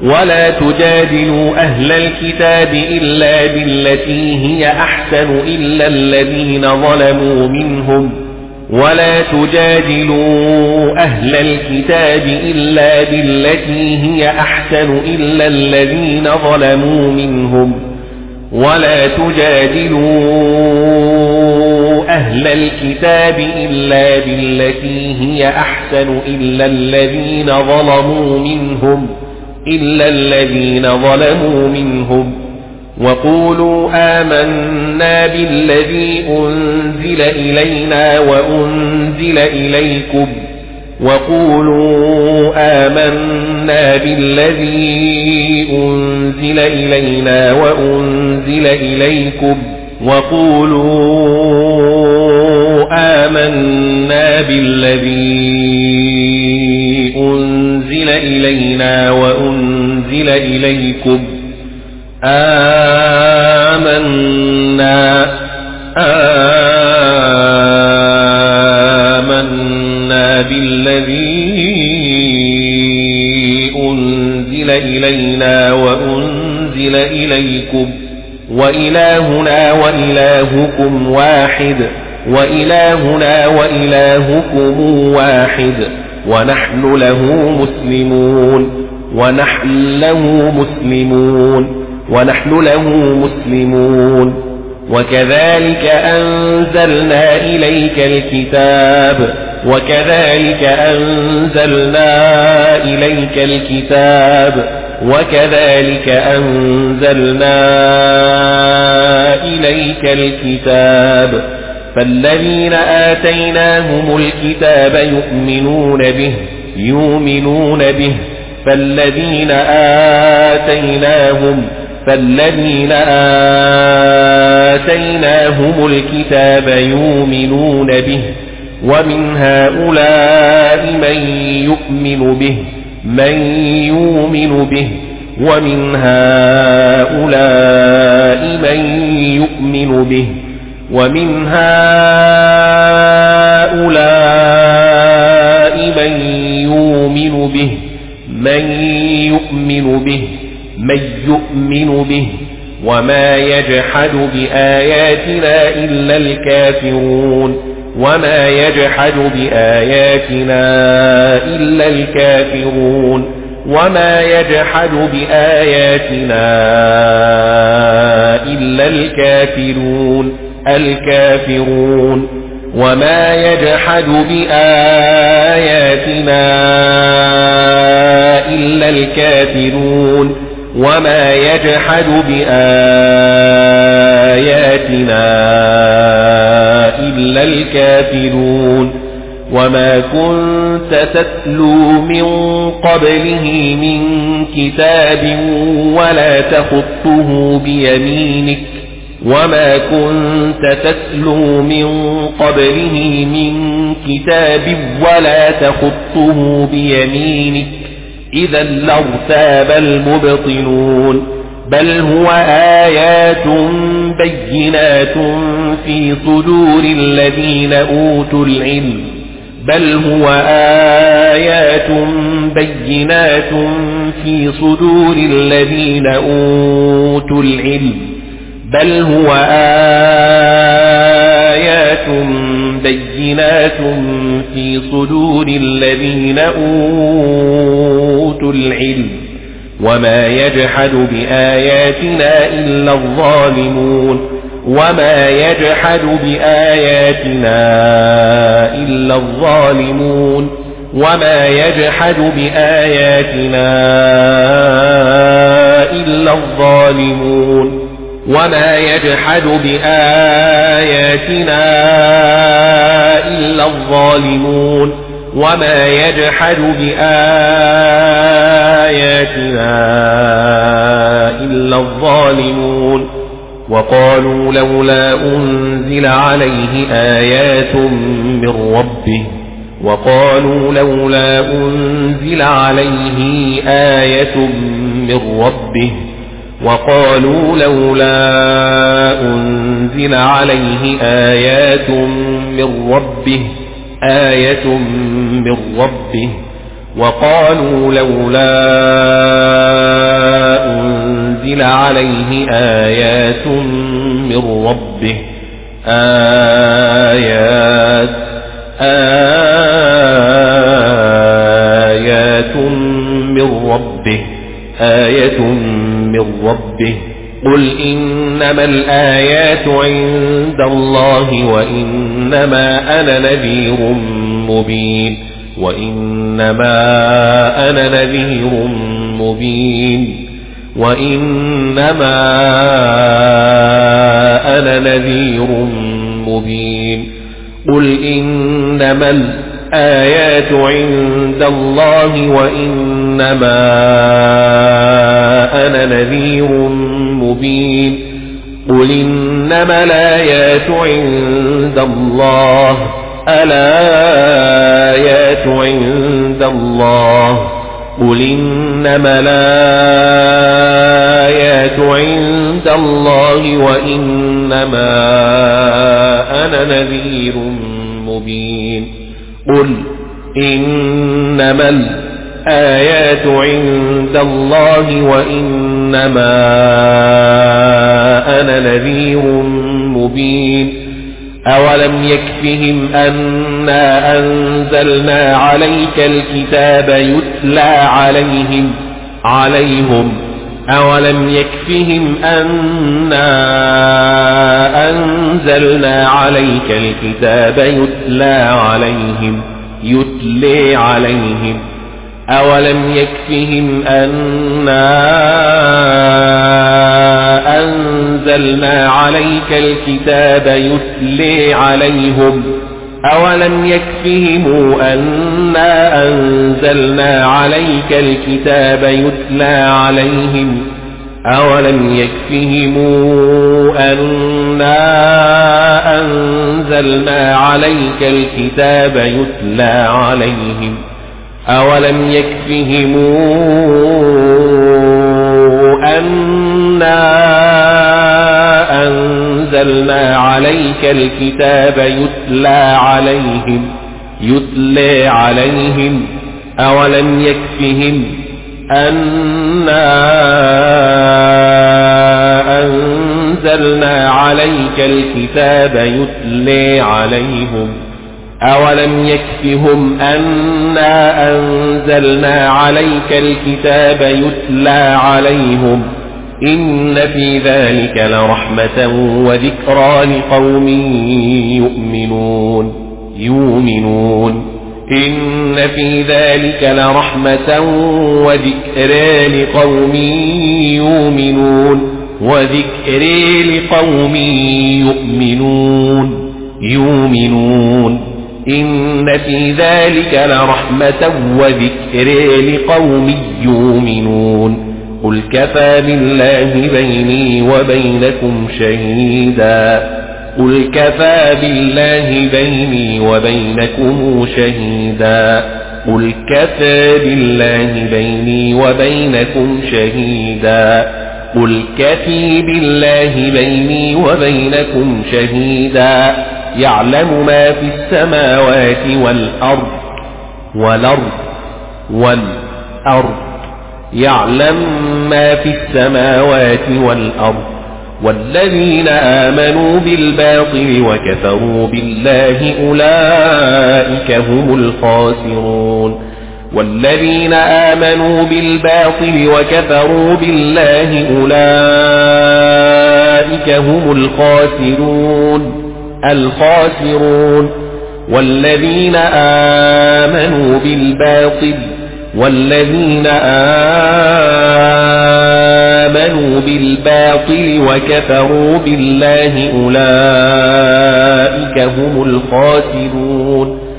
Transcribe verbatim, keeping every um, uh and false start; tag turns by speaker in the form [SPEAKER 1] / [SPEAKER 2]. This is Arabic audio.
[SPEAKER 1] ولا تجادلوا أهل الكتاب إلا بالتي هي أحسن إلا الذين ظلموا منهم ولا تجادلوا أهل الكتاب إلا بالتي هي أحسن إلا الذين ظلموا منهم ولا تجادلوا أهل الكتاب إلا بالتي هي أحسن إلا الذين ظلموا منهم إلا الذين ظلموا منهم وقولوا آمنا بالذي أنزل إلينا وأنزل إليكم وقولوا آمنا بالذي أنزل إلينا وأنزل إليكم وقولوا آمنا بالذي أنزل إلينا وأنزل إليكم آمنا آمنا بالذي أنزل إلينا وأنزل إليكم وإلهنا وإلهكم واحد وإلهنا وإلهكم واحد ونحن له مسلمون ونحن له مسلمون ونحن له مسلمون وكذلك أنزلنا إليك الكتاب وكذلك أنزلنا إليك الكتاب وكذلك أنزلنا إليك الكتاب فالذين آتيناهم الكتاب يؤمنون به يؤمنون به فالذين آتيناهم فالذين آتيناهم الكتاب يؤمنون به ومن هؤلاء من يؤمن به من يؤمن به ومن هؤلاء من يؤمن به ومن هؤلاء من يؤمن به من يؤمن به من يؤمن به وما يجحد بآياتنا إلا الكافرون وما يجحد بآياتنا إلا الكافرون وما يجحد بآياتنا إلا الكافرون الكافرون وما يجحد بآياتنا إلا الكافرون وما يجحد بآياتنا إلا الكافرون وما كنت تتلو من قبله من كتاب ولا تخطه بيمينك وما كنت تتلو من قبله من كتاب ولا تخطه بيمينك إذا لارتاب المبطلون بل هو آيات بينات في صدور الذين أوتوا العلم بل هو آيات بينات في صدور الذين أوتوا العلم بل هو آيات بينات في صدور الذين أوتوا العلم وما يجحد بآياتنا إلا الظالمون وما يجحد بآياتنا إلا الظالمون وما يجحد بآياتنا إلا الظالمون وما يجحد بآياتنا إلا الظالمون وما يجحد بآياتنا إلا الظالمون وقالوا لولا أنزل عليه آيات من ربه وقالوا لولا أنزل عليه آية من ربه وقالوا لولا أنزل عليه آيات من ربه آية من ربه وقالوا لولا أنزل عليه آيات من ربه آيات آيات من ربه آية من ربه قل إنما الآيات عند الله وإنما أنا نذير مبين وإنما أنا نذير مبين وإنما أنا نذير مبين قل إنما الآيات عند الله وإنما أنا نذير مبين قل إنما الآيات عند الله الآيات عند الله قل إنما الآيات عند الله وإنما أنا نذير مبين قل إنما الآيات عند الله وإنما أنا نذير مبين أولم يكفهم أنا أنزلنا عليك الكتاب يتلى عليهم عليهم أولم يكفهم أنا أنزلنا عليك الكتاب يتلى عليهم يتلى عليهم أولم يكفهم أنا أنزلنا عليك الكتاب يتلى عليهم أولم يكفهم أنا أنزلنا عليك الكتاب يتلى عليهم أولم يكفهم أنا أنزلنا عليك الكتاب يتلى عليهم أولم يكفهم أنا أنزلنا عليك الكتاب يتلى عليهم يتلى عليهم أولم يكفهم أنا أنزلنا عليك الكتاب يتلى عليهم أولم يكفهم أنا أنزلنا عليك الكتاب يتلى عليهم إن في ذلك لرحمة وذكرى لقوم يؤمنون يؤمنون إن في ذلك لرحمة وذكرى لقوم يؤمنون وذكرى لقوم يؤمنون يؤمنون إن في ذلك لرحمة وذكرى لقوم يؤمنون قل كفى بالله بيني وبينكم شهيدا قل كفى بالله بيني وبينكم شهيدا قل كفى بالله بيني وبينكم شهيدا قل كفى بالله بيني وبينكم شهيدا يعلم ما في السماوات والأرض والأرض والأرض يعلم ما في السماوات والأرض والذين آمنوا بالباطل وكفروا بالله أولئك هم الخاسرون والذين آمنوا بالباطل وكفروا بالله أولئك هم الخاسرون الخاسرون والذين آمنوا بالباطل والذين آمنوا بالباطل وكفروا بالله أولئك هم الخاسرون